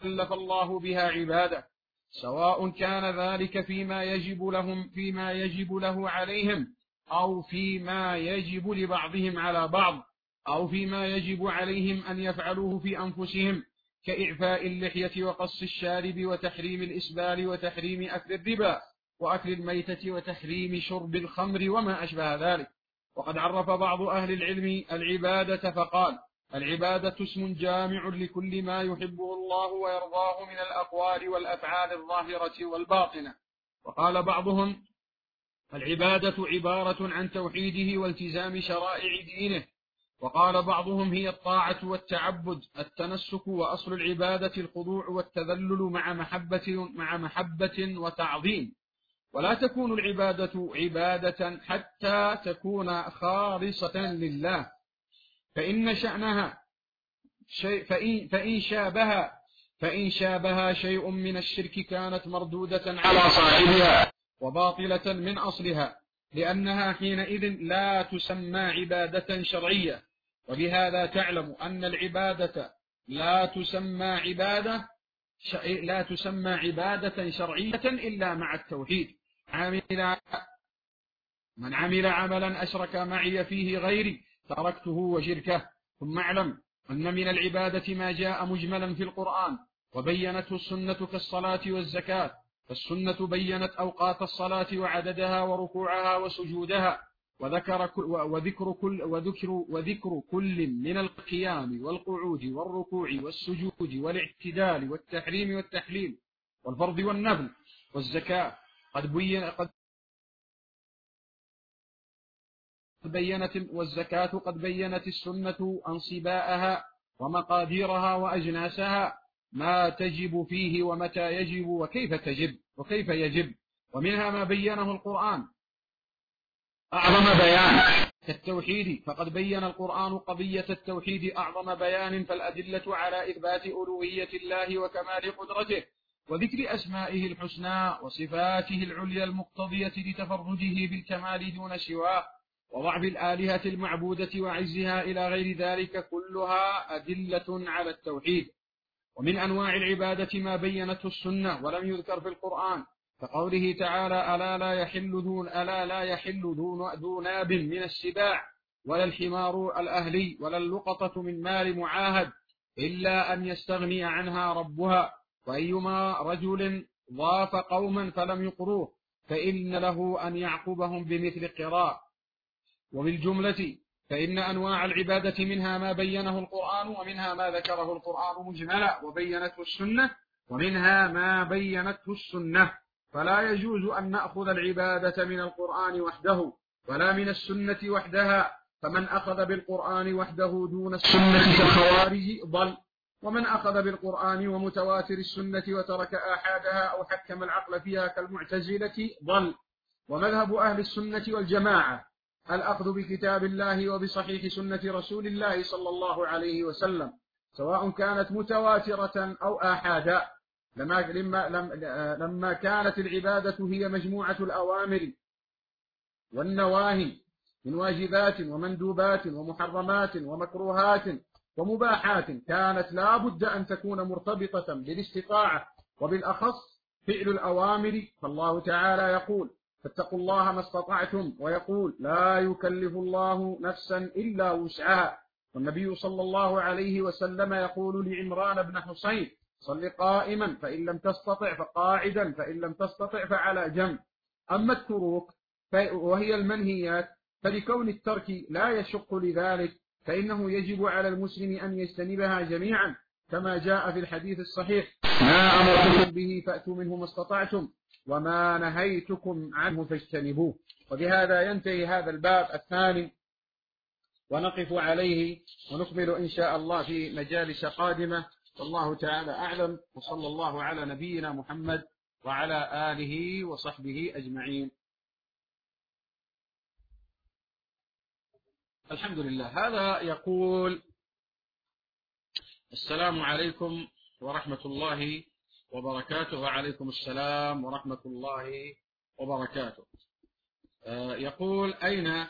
كلف الله بها عباده، سواء كان ذلك فيما يجب له عليهم، أو فيما يجب لبعضهم على بعض، أو فيما يجب عليهم أن يفعلوه في أنفسهم، كإعفاء اللحية وقص الشارب وتحريم الإسبال وتحريم أكل الربا وأكل الميتة وتحريم شرب الخمر وما أشبه ذلك. وقد عرف بعض أهل العلم العبادة فقال: العبادة اسم جامع لكل ما يحبه الله ويرضاه من الأقوال والأفعال الظاهرة والباطنة. وقال بعضهم: العبادة عبارة عن توحيده والتزام شرائع دينه. وقال بعضهم: هي الطاعة والتعبد، التنسك، وأصل العبادة الخضوع والتذلل مع محبة وتعظيم. ولا تكون العبادة عبادة حتى تكون خالصة لله، فإن شابها شيء من الشرك كانت مردودة على صاحبها وباطلة من أصلها، لأنها حينئذ لا تسمى عبادة شرعية. وبهذا تعلم أن العبادة لا تسمى عبادة شرعية إلا مع التوحيد. من عمل عملا أشرك معي فيه غيري تركته وشركه. ثم اعلم أن من العبادة ما جاء مجملا في القرآن وبينته السنة كالصلاة والزكاة. فالسنة بينت أوقات الصلاة وعددها وركوعها وسجودها، وذكر كل من القيام والقعود والركوع والسجود والاعتدال والتحريم والتحليل والفرض والنفل. والزكاة قد بينت السنة أنصباءها ومقاديرها وأجناسها، ما تجب فيه ومتى يجب وكيف يجب. ومنها ما بينه القرآن أعظم بيان كالتوحيد، فقد بين القرآن قضية التوحيد أعظم بيان، فالأدلة على إثبات ألوهية الله وكمال قدرته وذكر أسمائه الحسنى وصفاته العليا المقتضية لتفرده بالكمال دون سواه، وضعف الآلهة المعبودة وعزها إلى غير ذلك، كلها أدلة على التوحيد. ومن أنواع العبادة ما بينته السنة ولم يذكر في القرآن، كقوله تعالى: ألا لا يحل ذو ناب من السباع ولا الحمار الأهلي ولا اللقطة من مال معاهد إلا أن يستغني عنها ربها، وأيما رجل ضاف قوما فلم يقروه فإن له أن يعقبهم بمثل قراء. وبالجملة فإن أنواع العبادة منها ما بينه القرآن، ومنها ما ذكره القرآن مجملا وبينته السنة، ومنها ما بينته السنة. فلا يجوز أن نأخذ العبادة من القرآن وحده ولا من السنة وحدها، فمن أخذ بالقرآن وحده دون السنة كالخوارج ضل، ومن أخذ بالقرآن ومتواتر السنة وترك آحادها أو حكم العقل فيها كالمعتزلة ضل. ومذهب أهل السنة والجماعة الأخذ بكتاب الله وبصحيح سنة رسول الله صلى الله عليه وسلم، سواء كانت متواترة أو آحادا، لما كانت العبادة هي مجموعة الأوامر والنواهي من واجبات ومندوبات ومحرمات ومكروهات ومباحات، كانت لا بد أن تكون مرتبطة بالاستطاعة، وبالأخص فعل الأوامر. فالله تعالى يقول: فاتقوا الله ما استطعتم، ويقول: لا يكلف الله نفسا إلا وسعها. والنبي صلى الله عليه وسلم يقول لعمران بن حسين: صل قائما فإن لم تستطع فقاعدا فإن لم تستطع فعلى جنب. أما التروك وهي المنهيات فلكون الترك لا يشق لذلك فإنه يجب على المسلم أن يجتنبها جميعا، كما جاء في الحديث الصحيح: ما أمرتكم به فأتوا منه ما استطعتم وما نهيتكم عنه فاجتنبوه. وبهذا ينتهي هذا الباب الثاني، ونقف عليه ونكمل إن شاء الله في مجالس قادمة. والله تعالى أعلم، وصلى الله على نبينا محمد وعلى آله وصحبه أجمعين. الحمد لله. هذا يقول: السلام عليكم ورحمة الله وبركاته. وعليكم السلام ورحمة الله وبركاته. يقول: أين،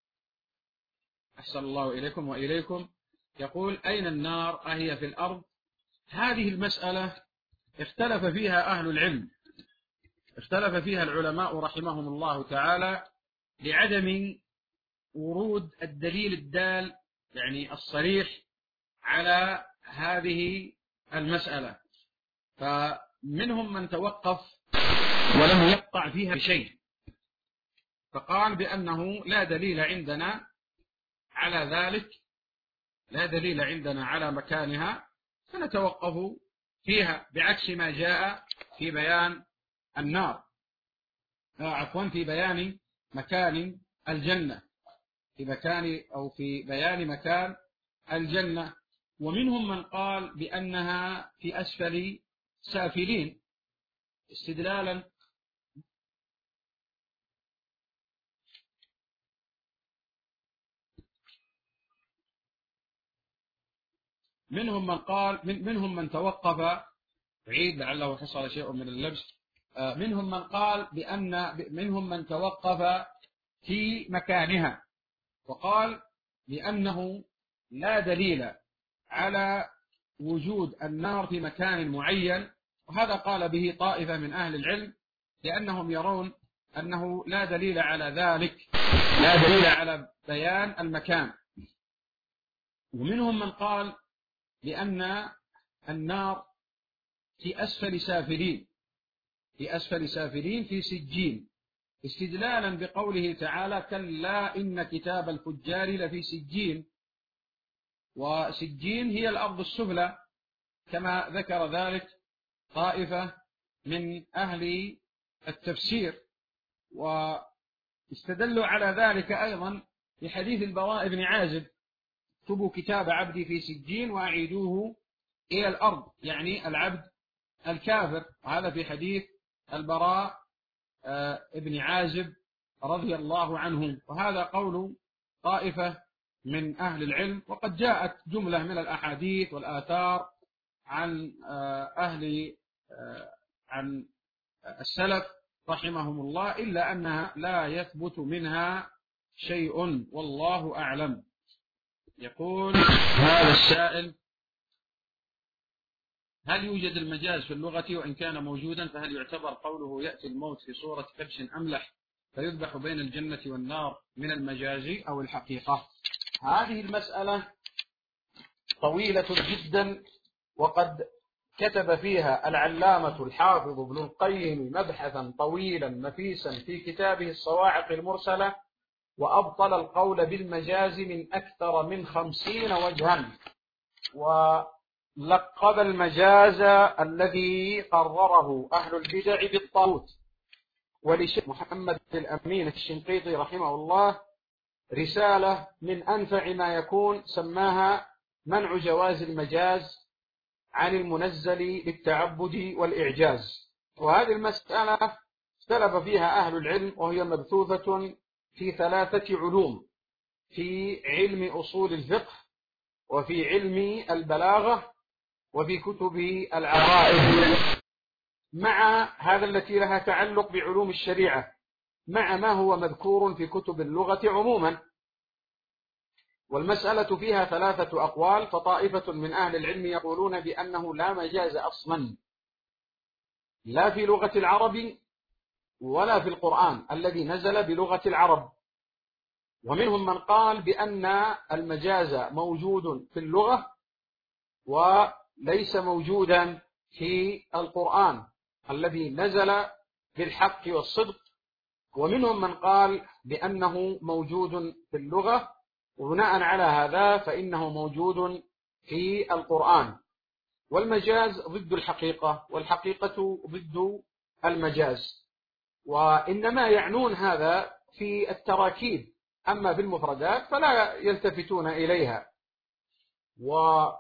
أحسن الله إليكم وإليكم، يقول: أين النار؟ أهي في الأرض هذه المسألة اختلف فيها أهل العلم، اختلف فيها العلماء رحمهم الله تعالى لعدم ورود الدليل الدال يعني الصريح على هذه المسألة، فمنهم من توقف ولم يقطع فيها بشيء، فقال بأنه لا دليل عندنا على ذلك، لا دليل عندنا على مكانها، فنتوقف فيها، بعكس ما جاء في بيان النار، عفوا في بيان مكان الجنة، في مكان أو في بيان مكان الجنة. ومنهم من قال بأنها في أسفل سافلين استدلالا منهم من توقف، عيد لعله حصل شيء من اللبس، منهم من قال منهم من توقف في مكانها وقال بأنه لا دليل على وجود النار في مكان معين، وهذا قال به طائفة من أهل العلم لأنهم يرون أنه لا دليل على ذلك، لا دليل على بيان المكان. ومنهم من قال بأن النار في أسفل سافلين، في أسفل سافلين في سجين، استدلالا بقوله تعالى كلا إن كتاب الفجار لفي سجين، وسجين هي الأرض السفلى كما ذكر ذلك طائفة من أهل التفسير، واستدلوا على ذلك أيضا بحديث البراء بن عازب اكتبوا كتاب عبدي في سجين وأعيدوه إلى الأرض، يعني العبد الكافر، وهذا في حديث البراء ابن عازب رضي الله عنه، وهذا قول طائفة من أهل العلم. وقد جاءت جملة من الأحاديث والآثار عن عن السلف رحمهم الله، إلا أنها لا يثبت منها شيء والله أعلم. يقول هذا السائل: هل يوجد المجاز في اللغة؟ وإن كان موجودا فهل يعتبر قوله يأتي الموت في صورة كبش أملح فيذبح بين الجنة والنار من المجاز أو الحقيقة؟ هذه المسألة طويلة جدا، وقد كتب فيها العلامة الحافظ ابن القيم مبحثا طويلا نفيسا في كتابه الصواعق المرسلة، وأبطل القول بالمجاز من أكثر من 50 وجها، ولقب المجاز الذي قرره أهل البدع بالطاغوت. ولشيخ محمد الأمين الشنقيطي رحمه الله رسالة من أنفع ما يكون سماها منع جواز المجاز عن المنزل للتعبد والإعجاز. وهذه المسألة اختلف فيها أهل العلم، وهي مبثوثة في 3 علوم: في علم أصول الفقه، وفي علم البلاغة، وفي كتب العقائد، مع هذا التي لها تعلق بعلوم الشريعة، مع ما هو مذكور في كتب اللغة عموما. والمسألة فيها 3 أقوال، فطائفة من أهل العلم يقولون بأنه لا مجاز أصلا، لا في لغة العرب ولا في القرآن الذي نزل بلغة العرب. ومنهم من قال بأن المجاز موجود في اللغة وليس موجودا في القرآن الذي نزل بالحق والصدق. ومنهم من قال بأنه موجود في اللغة، وبناء على هذا فإنه موجود في القرآن. والمجاز ضد الحقيقة، والحقيقة ضد المجاز، وإنما يعنون هذا في التراكيب، أما بالمفردات فلا يلتفتون إليها. وإذا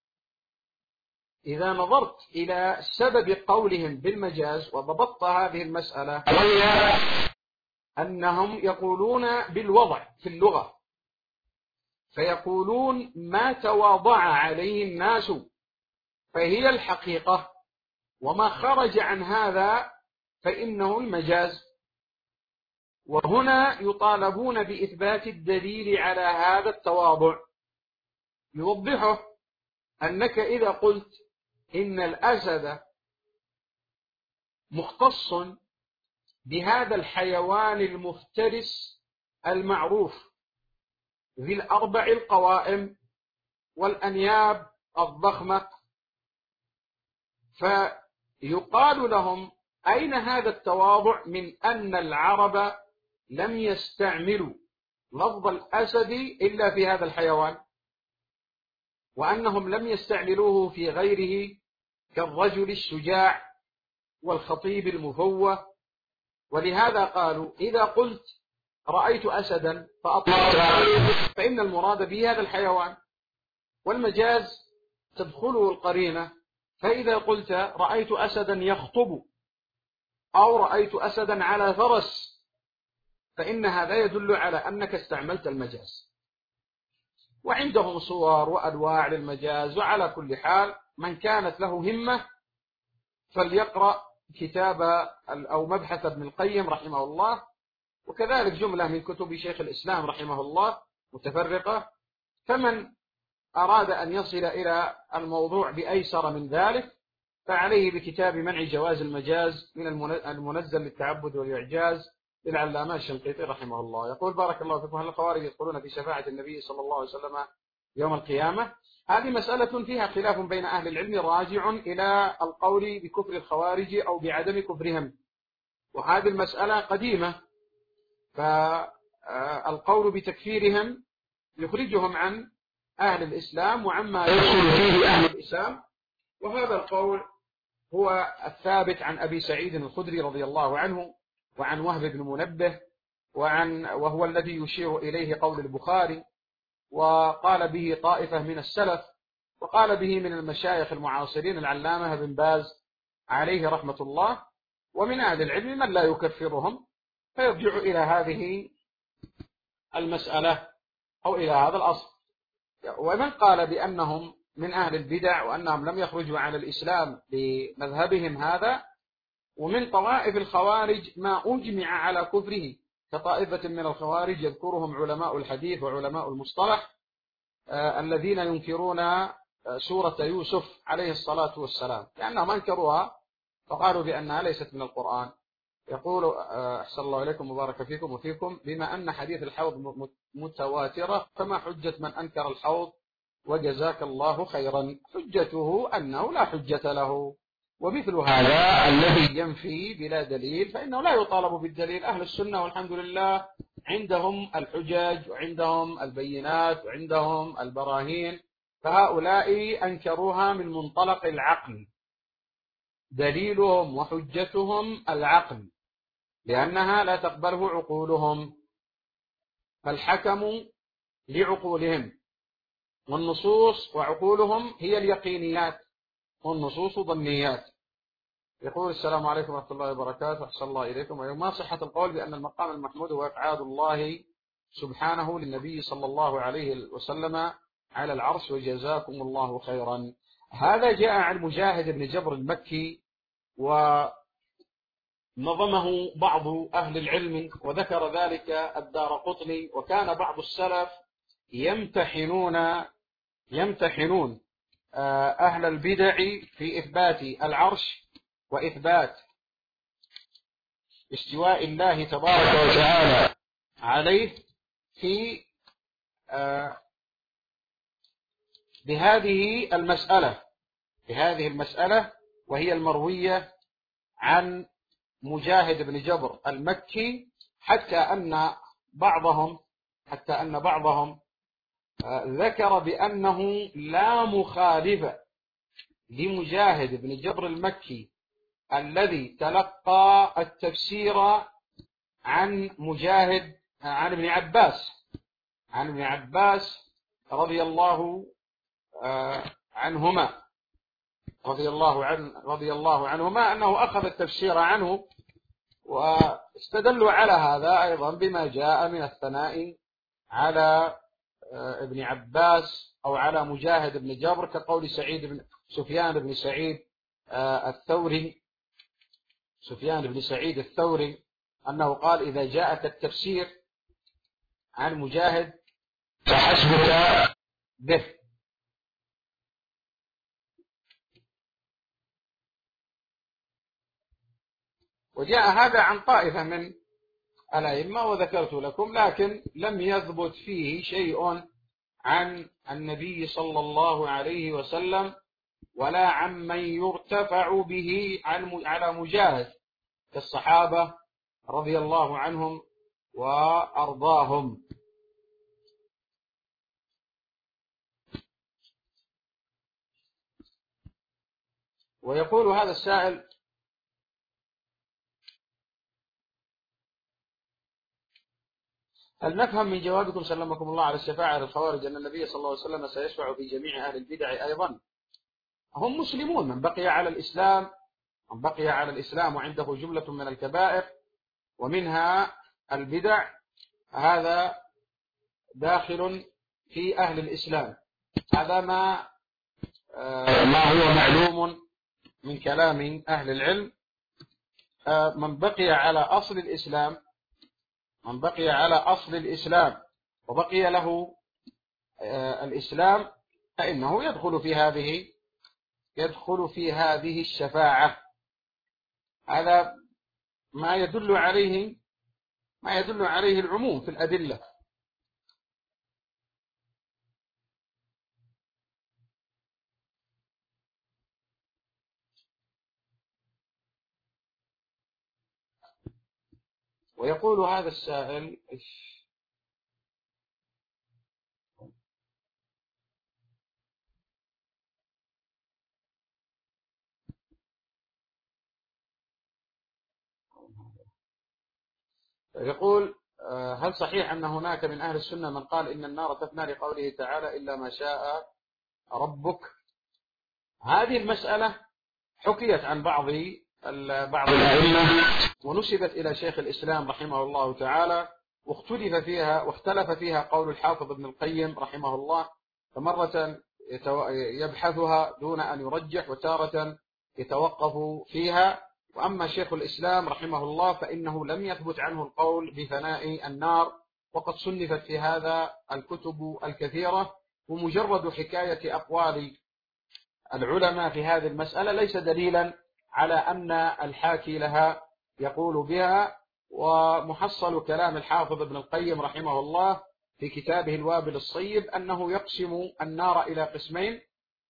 نظرت إلى سبب قولهم بالمجاز وضبطت هذه المسألة، وهي أنهم يقولون بالوضع في اللغة، فيقولون ما تواضع عليه الناس فهي الحقيقة، وما خرج عن هذا فإنه المجاز. وهنا يطالبون بإثبات الدليل على هذا التواضع، يوضحه أنك إذا قلت إن الأسد مختص بهذا الحيوان المفترس المعروف ذي الأربع القوائم والأنياب الضخمة، فيقال لهم: أين هذا التواضع من أن العرب لم يستعملوا لفظ الأسد إلا في هذا الحيوان، وأنهم لم يستعملوه في غيره كالرجل الشجاع والخطيب المفوه. ولهذا قالوا: إذا قلت رأيت أسدا فأطلقت فإن المراد به هذا الحيوان، والمجاز تدخله القرينة. فإذا قلت رأيت أسدا يخطب أو رأيت أسدا على فرس فإن هذا يدل على أنك استعملت المجاز. وعندهم صور وأنواع للمجاز. وعلى كل حال من كانت له همة فليقرأ كتاب أو مبحث ابن القيم رحمه الله، وكذلك جملة من كتب شيخ الإسلام رحمه الله متفرقة. فمن أراد أن يصل إلى الموضوع بأيسر من ذلك فعليه بكتاب منع جواز المجاز من المنزل للتعبد والإعجاز للعلامة الشنقيطي رحمه الله. يقول: بارك الله فيكم، هل الخوارج يدخلون في شفاعة النبي صلى الله عليه وسلم يوم القيامة؟ هذه مسألة فيها خلاف بين أهل العلم راجع إلى القول بكفر الخوارج أو بعدم كفرهم، وهذه المسألة قديمة. فالقول بتكفيرهم يخرجهم عن أهل الإسلام وعما يدخل فيه أهل الإسلام، وهذا القول هو الثابت عن أبي سعيد الخدري رضي الله عنه وعن وهب بن منبه وهو الذي يشير إليه قول البخاري، وقال به طائفة من السلف، وقال به من المشايخ المعاصرين العلامة بن باز عليه رحمة الله. ومن أهل العلم من لا يكفرهم، فيرجع إلى هذه المسألة أو إلى هذا الأصل. ومن قال بأنهم من أهل البدع وأنهم لم يخرجوا عن الإسلام بمذهبهم هذا، ومن طوائف الخوارج ما أجمع على كفره كطائفة من الخوارج يذكرهم علماء الحديث وعلماء المصطلح الذين ينكرون سورة يوسف عليه الصلاة والسلام، لأنهم أنكروها فقالوا بأنها ليست من القرآن. يقول: أحسن الله إليكم وبارك فيكم وفيكم، بما أن حديث الحوض متواترة فما حجة من أنكر الحوض وجزاك الله خيرا؟ حجته أنه لا حجة له، ومثل هذا الذي ينفي بلا دليل فإنه لا يطالب بالدليل. أهل السنة والحمد لله عندهم الحجج وعندهم البينات وعندهم البراهين، فهؤلاء أنكروها من منطلق العقل، دليلهم وحجتهم العقل، لأنها لا تقبله عقولهم، فالحكم لعقولهم، والنصوص وعقولهم هي اليقينيات والنصوص ظنيات. يقول: السلام عليكم ورحمة الله وبركاته، أحسن الله إليكم. وما صحة القول بأن المقام المحمود هو إقعاد الله سبحانه للنبي صلى الله عليه وسلم على العرش وجزاكم الله خيرا؟ هذا جاء عن مجاهد بن جبر المكي، ونظمه بعض أهل العلم وذكر ذلك الدارقطني. وكان بعض السلف يمتحنون أهل البدع في إثبات العرش وإثبات استواء الله تبارك وتعالى عليه في بهذه المسألة، وهي المروية عن مجاهد بن جبر المكي، حتى أن بعضهم ذكر بأنه لا مخالف لمجاهد بن جبر المكي الذي تلقى التفسير عن ابن عباس رضي الله عنهما أنه أخذ التفسير عنه، واستدلوا على هذا أيضا بما جاء من الثناء على ابن عباس أو على مجاهد بن جبر، كقول سفيان بن سعيد الثوري أنه قال: إذا جاءك التفسير عن مجاهد فحسبك به. وجاء هذا عن طائفة من الأئمة وذكرت لكم، لكن لم يثبت فيه شيء عن النبي صلى الله عليه وسلم ولا عمن يرتفع به على مجاهد كالصحابة رضي الله عنهم وأرضاهم. ويقول هذا السائل: هل نفهم من جوابكم سلمكم الله على الشفاعة للخوارج أن النبي صلى الله عليه وسلم سيشفع في جميع أهل البدع أيضا؟ هم مسلمون، من بقي على الإسلام وعنده جملة من الكبائر ومنها البدع، هذا داخل في أهل الإسلام. هذا ما هو معلوم من كلام أهل العلم. من بقي على أصل الإسلام وبقي له الإسلام فإنه يدخل في هذه الشفاعة. هذا ما يدل عليه العموم في الأدلة. ويقول هذا السائل: هل صحيح أن هناك من أهل السنة من قال إن النار تفنى لقوله تعالى إلا ما شاء ربك؟ هذه المسألة حكيت عن بعض الأئمة ونسبت إلى شيخ الإسلام رحمه الله تعالى، واختلف فيها قول الحافظ ابن القيم رحمه الله، فمرة يبحثها دون أن يرجح وتارة يتوقف فيها. وأما شيخ الإسلام رحمه الله فإنه لم يثبت عنه القول بفناء النار، وقد صنفت في هذا الكتب الكثيرة، ومجرد حكاية أقوال العلماء في هذه المسألة ليس دليلا على أن الحاكي لها يقول بها. ومحصل كلام الحافظ ابن القيم رحمه الله في كتابه الوابل الصيب أنه يقسم النار إلى قسمين،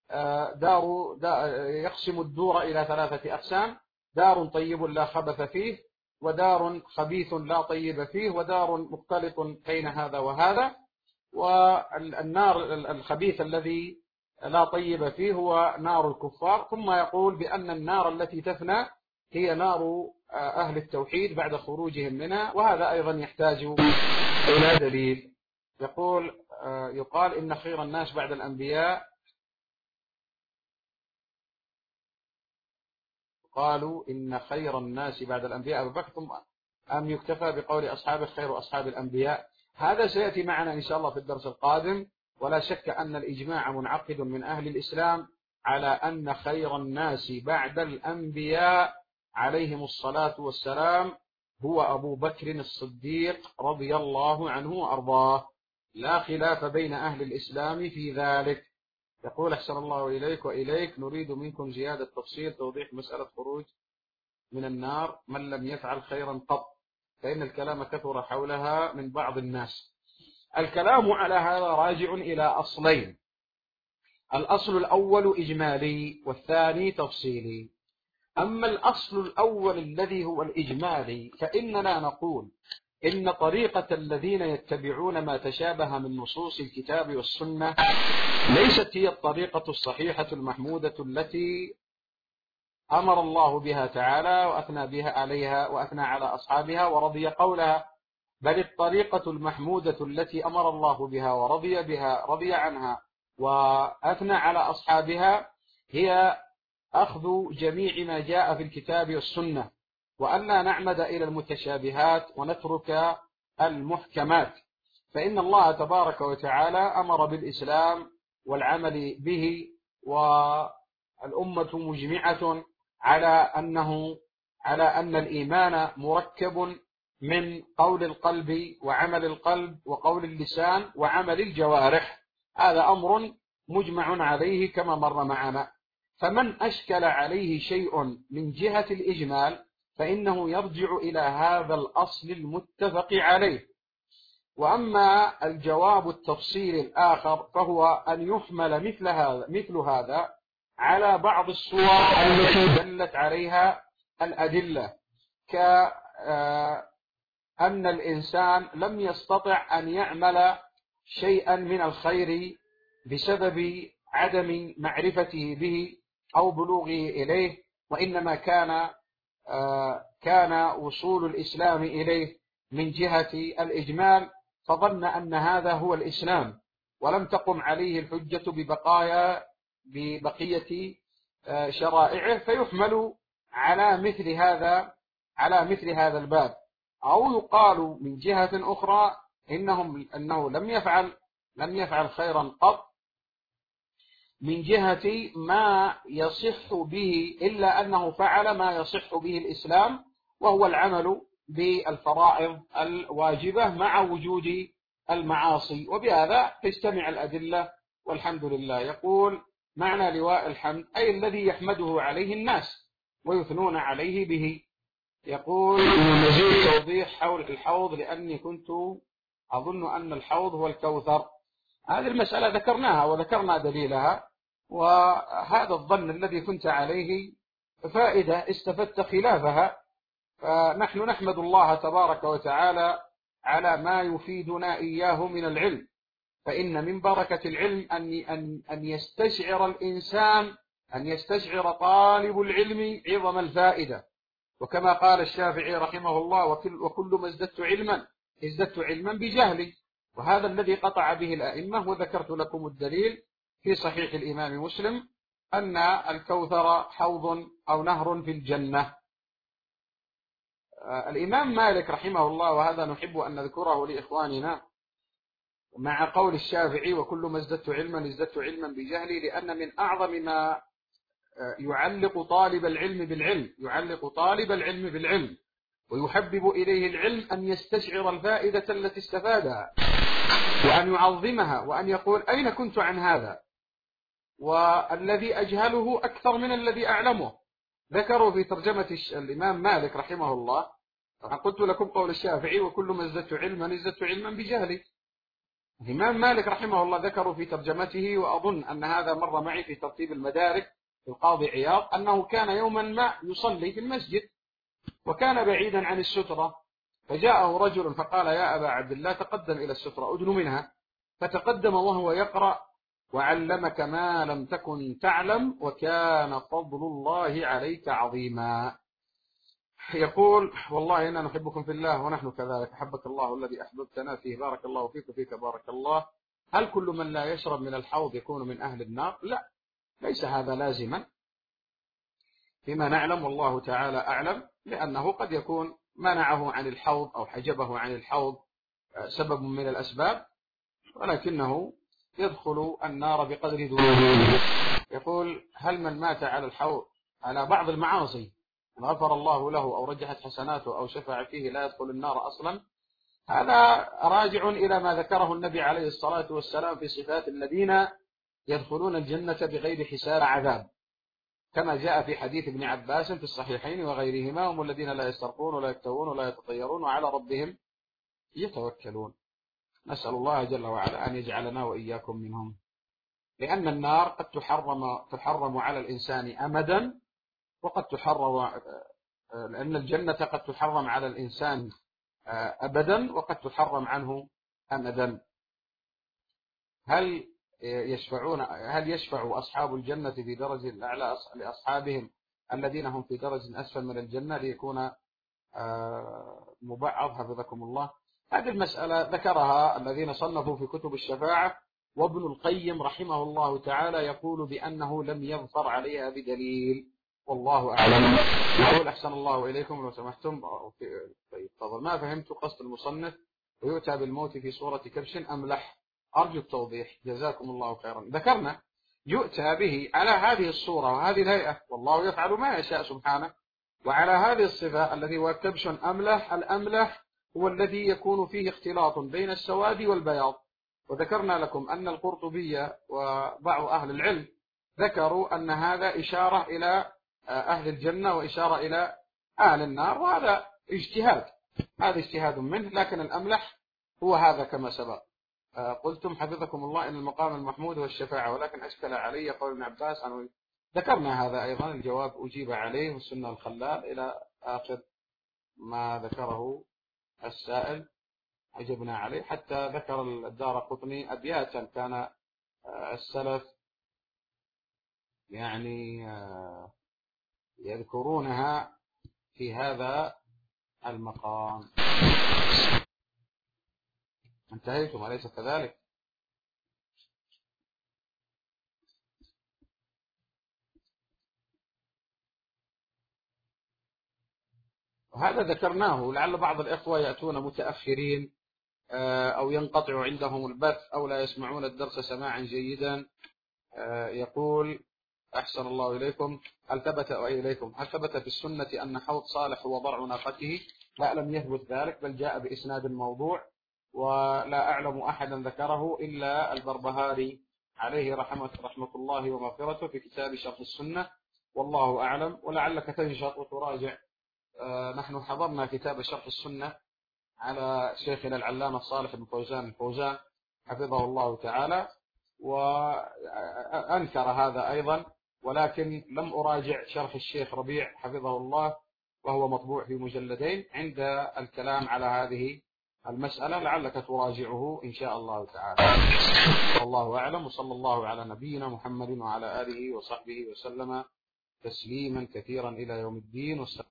يقسم الدور إلى 3 أقسام: دار طيب لا خبث فيه، ودار خبيث لا طيب فيه، ودار مختلط بين هذا وهذا. والنار الخبيث الذي لا طيب فيه هو نار الكفار. ثم يقول بأن النار التي تفنى هي نار أهل التوحيد بعد خروجهم منها، وهذا أيضا يحتاج إلى دليل. يقال إن خير الناس بعد الأنبياء، قالوا إن خير الناس بعد الأنبياء أبو بكر، أم يكتفى بقول أصحاب خير أصحاب الأنبياء؟ هذا سيأتي معنا إن شاء الله في الدرس القادم. ولا شك أن الإجماع منعقد من أهل الإسلام على أن خير الناس بعد الأنبياء عليهم الصلاة والسلام هو أبو بكر الصديق رضي الله عنه وأرضاه، لا خلاف بين أهل الإسلام في ذلك. يقول: أحسن الله إليك وإليك، نريد منكم زيادة تفصيل توضيح مسألة خروج من النار من لم يفعل خيرا قط، فإن الكلام كثر حولها من بعض الناس. الكلام على هذا راجع إلى أصلين: الأصل الأول إجمالي والثاني تفصيلي. أما الأصل الأول الذي هو الإجمالي فإننا نقول إن طريقة الذين يتبعون ما تشابه من نصوص الكتاب والسنة ليست هي الطريقة الصحيحة المحمودة التي أمر الله بها تعالى وأثنى بها عليها وأثنى على أصحابها ورضي قولها، بل الطريقة المحمودة التي أمر الله بها رضي عنها وأثنى على أصحابها هي أخذ جميع ما جاء في الكتاب والسنة، وأن لا نعمد إلى المتشابهات ونترك المحكمات. فإن الله تبارك وتعالى أمر بالإسلام والعمل به، والأمة مجمعة على أن الإيمان مركب من قول القلب وعمل القلب وقول اللسان وعمل الجوارح. هذا أمر مجمع عليه كما مر معنا. فمن أشكل عليه شيء من جهة الإجمال فإنه يرجع إلى هذا الأصل المتفق عليه. وأما الجواب التفصيلي الآخر فهو أن يحمل مثل هذا على بعض الصور التي دلت عليها الأدلة، كأن الإنسان لم يستطع أن يعمل شيئا من الخير بسبب عدم معرفته به أو بلوغه إليه، وإنما كان وصول الإسلام إليه من جهة الإجمال، فظن أن هذا هو الإسلام ولم تقم عليه الحجة ببقية شرائعه، فيحمل على مثل هذا الباب. أو يقال من جهة أخرى أنه لم يفعل خيرا قط من جهة ما يصح به، إلا أنه فعل ما يصح به الإسلام، وهو العمل بالفرائض الواجبة مع وجود المعاصي. وبهذا تجتمع الأدلة والحمد لله. يقول: معنى لواء الحمد أي الذي يحمده عليه الناس ويثنون عليه به. يقول: مزيد توضيح حول الحوض لأني كنت أظن أن الحوض هو الكوثر. هذه المسألة ذكرناها وذكرنا دليلها، وهذا الظن الذي كنت عليه فائدة استفدت خلافها، فنحن نحمد الله تبارك وتعالى على ما يفيدنا إياه من العلم، فإن من بركة العلم أن يستشعر الإنسان، أن يستشعر طالب العلم عظم الفائدة. وكما قال الشافعي رحمه الله: وكل ما ازددت علما بجهلي. وهذا الذي قطع به الأئمة، وذكرت لكم الدليل في صحيح الإمام مسلم أن الكوثر حوض أو نهر في الجنة. الإمام مالك رحمه الله، وهذا نحب أن نذكره لإخواننا، مع قول الشافعي: وكل ما ازددت علما بجهلي، لأن من أعظم ما يعلق طالب العلم بالعلم ويحبب إليه العلم أن يستشعر الفائدة التي استفادها، وأن يعظمها، وأن يقول: أين كنت عن هذا؟ والذي أجهله أكثر من الذي أعلمه. ذكروا في ترجمة الإمام مالك رحمه الله، قلت لكم قول الشافعي: وكل ما ازددت علما بجهلي. الإمام مالك رحمه الله ذكروا في ترجمته، وأظن أن هذا مر معي في ترتيب المدارك في القاضي عياض، أنه كان يوما ما يصلي في المسجد وكان بعيدا عن السترة، فجاءه رجل فقال: يا أبا عبد الله، تقدم إلى السترة أدن منها. فتقدم وهو يقرأ: وعلمك ما لم تكن تعلم وكان فضل الله عليك عظيما. يقول: والله إنا نحبكم في الله ونحن كذلك، أحبك الله الذي أحببتنا فيه، بارك الله فيك وفيك بارك الله. هل كل من لا يشرب من الحوض يكون من أهل النار؟ لا، ليس هذا لازما فيما نعلم، والله تعالى أعلم، لأنه قد يكون منعه عن الحوض أو حجبه عن الحوض سبب من الأسباب، ولكنه يدخل النار بقدر ذنوبه. يقول: هل من مات على الحوض على بعض المعاصي إن غفر الله له أو رجحت حسناته أو شفع فيه لا يدخل النار أصلا؟ هذا راجع إلى ما ذكره النبي عليه الصلاة والسلام في صفات الذين يدخلون الجنة بغير حساب عذاب، كما جاء في حديث ابن عباس في الصحيحين وغيرهما: هم الذين لا يسترقون ولا يكتوون ولا يتطيرون وعلى ربهم يتوكلون. نسأل الله جل وعلا أن يجعلنا وإياكم منهم، لأن النار قد تحرم على الإنسان أمدا، وقد لأن الجنة قد تحرم على الإنسان أبدا، وقد تحرم عنه أمدا. هل يشفع أصحاب الجنة في درج الأعلى لأصحابهم الذين هم في درج أسفل من الجنة ليكون مبعض؟ حفظكم الله. هذه المسألة ذكرها الذين صنفوا في كتب الشفاعة، وابن القيم رحمه الله تعالى يقول بأنه لم يظفر عليها بدليل، والله أعلم. يقول: أحسن الله إليكم لو سمحتم. طيب، ما فهمت قصد المصنف ويؤتى بالموت في صورة كبش أملح، أرجو التوضيح جزاكم الله خيرا. ذكرنا يؤتى به على هذه الصورة وهذه الهيئة، والله يفعل ما يشاء سبحانه، وعلى هذه الصفة الذي هو كبش أملح. الأملح هو الذي يكون فيه اختلاط بين السواد والبياض. وذكرنا لكم أن القرطبية وبعض أهل العلم ذكروا أن هذا إشارة إلى أهل الجنة وإشارة إلى أهل النار، وهذا اجتهاد، هذا اجتهاد منه، لكن الأملح هو هذا كما سبق. قلتم حفظكم الله إن المقام المحمود هو الشفاعة، ولكن أشكل علي قول ابن عباس عنه. ذكرنا هذا أيضا، الجواب أجيب عليه والسنة الخلال إلى آخر ما ذكره السائل أجبنا عليه، حتى ذكر الدارقطني أبياتا كان السلف يعني يذكرونها في هذا المقام. انتهيتم أليس كذلك؟ وهذا ذكرناه، لعل بعض الإخوة يأتون متأخرين أو ينقطع عندهم البث أو لا يسمعون الدرس سماعا جيدا. يقول أحسن الله إليكم، هل ثبت في السنة أن حوض صالح هو ضرع ناقته؟ لا، لم يثبت ذلك، بل جاء بإسناد موضوع، ولا أعلم أحدا ذكره إلا البربهاري عليه رحمة الله ومغفرته في كتاب شرح السنة، والله أعلم. ولعلك تنشط وتراجع. نحن حضرنا كتاب شرح السنة على شيخنا العلامة صالح بن الفوزان حفظه الله تعالى، وأنكر هذا أيضا، ولكن لم أراجع شرح الشيخ ربيع حفظه الله، وهو مطبوع في مجلدين، عند الكلام على هذه المسألة، لعلك تراجعه إن شاء الله تعالى. والله أعلم، وصلى الله على نبينا محمد وعلى آله وصحبه وسلم تسليما كثيرا إلى يوم الدين.